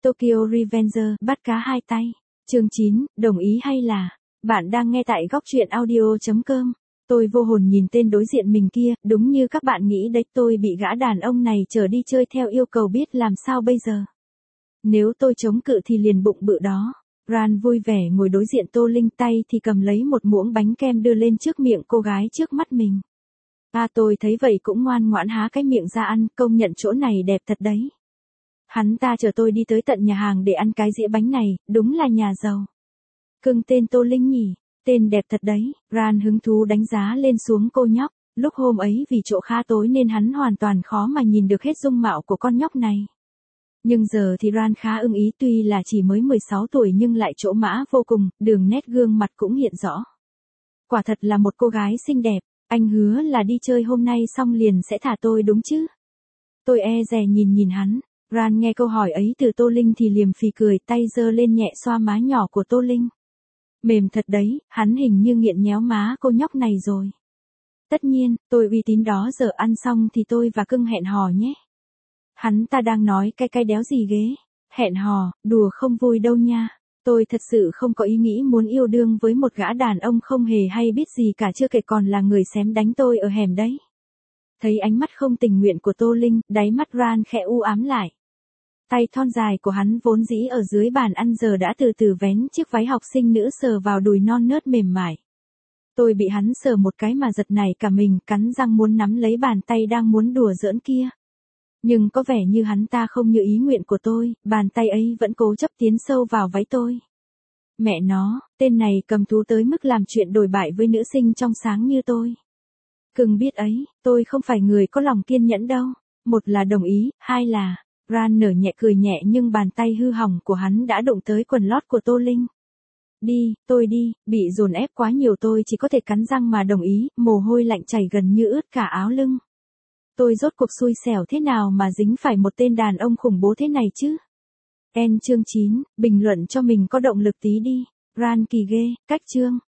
Tokyo Revenger, bắt cá hai tay. Chương 9, đồng ý hay là? Bạn đang nghe tại góc truyện audio.com. Tôi vô hồn nhìn tên đối diện mình kia, đúng như các bạn nghĩ đấy, tôi bị gã đàn ông này chở đi chơi theo yêu cầu, biết làm sao bây giờ. Nếu tôi chống cự thì liền bụng bự đó. Ran vui vẻ ngồi đối diện Tô Linh, tay thì cầm lấy một muỗng bánh kem đưa lên trước miệng cô gái trước mắt mình. Tôi thấy vậy cũng ngoan ngoãn há cái miệng ra ăn, công nhận chỗ này đẹp thật đấy. Hắn ta chở tôi đi tới tận nhà hàng để ăn cái dĩa bánh này, đúng là nhà giàu. Cưng tên Tô Linh nhỉ, tên đẹp thật đấy. Ran hứng thú đánh giá lên xuống cô nhóc. Lúc hôm ấy vì chỗ khá tối nên hắn hoàn toàn khó mà nhìn được hết dung mạo của con nhóc này. Nhưng giờ thì Ran khá ưng ý, tuy là chỉ mới 16 tuổi nhưng lại chỗ mã vô cùng, đường nét gương mặt cũng hiện rõ. Quả thật là một cô gái xinh đẹp, anh hứa là đi chơi hôm nay xong liền sẽ thả tôi đúng chứ? Tôi e dè nhìn hắn. Ran nghe câu hỏi ấy từ Tô Linh thì liềm phì cười, tay giơ lên nhẹ xoa má nhỏ của Tô Linh. Mềm thật đấy, hắn hình như nghiện nhéo má cô nhóc này rồi. Tất nhiên, tôi uy tín đó, giờ ăn xong thì tôi và cưng hẹn hò nhé. Hắn ta đang nói cái đéo gì ghế. Hẹn hò, đùa không vui đâu nha. Tôi thật sự không có ý nghĩ muốn yêu đương với một gã đàn ông không hề hay biết gì cả, chưa kể còn là người xém đánh tôi ở hẻm đấy. Thấy ánh mắt không tình nguyện của Tô Linh, đáy mắt Ran khẽ u ám lại. Tay thon dài của hắn vốn dĩ ở dưới bàn ăn giờ đã từ từ vén chiếc váy học sinh nữ sờ vào đùi non nớt mềm mại. Tôi bị hắn sờ một cái mà giật nảy cả mình, cắn răng muốn nắm lấy bàn tay đang muốn đùa giỡn kia. Nhưng có vẻ như hắn ta không như ý nguyện của tôi, bàn tay ấy vẫn cố chấp tiến sâu vào váy tôi. Mẹ nó, tên này cầm thú tới mức làm chuyện đồi bại với nữ sinh trong sáng như tôi. Cưng biết ấy, tôi không phải người có lòng kiên nhẫn đâu. Một là đồng ý, hai là... Ran nở nhẹ cười nhẹ nhưng bàn tay hư hỏng của hắn đã đụng tới quần lót của Tô Linh. Đi, tôi đi, bị dồn ép quá nhiều tôi chỉ có thể cắn răng mà đồng ý, mồ hôi lạnh chảy gần như ướt cả áo lưng. Tôi rốt cuộc xui xẻo thế nào mà dính phải một tên đàn ông khủng bố thế này chứ? Chương 9, bình luận cho mình có động lực tí đi. Ran kỳ ghê, cách chương.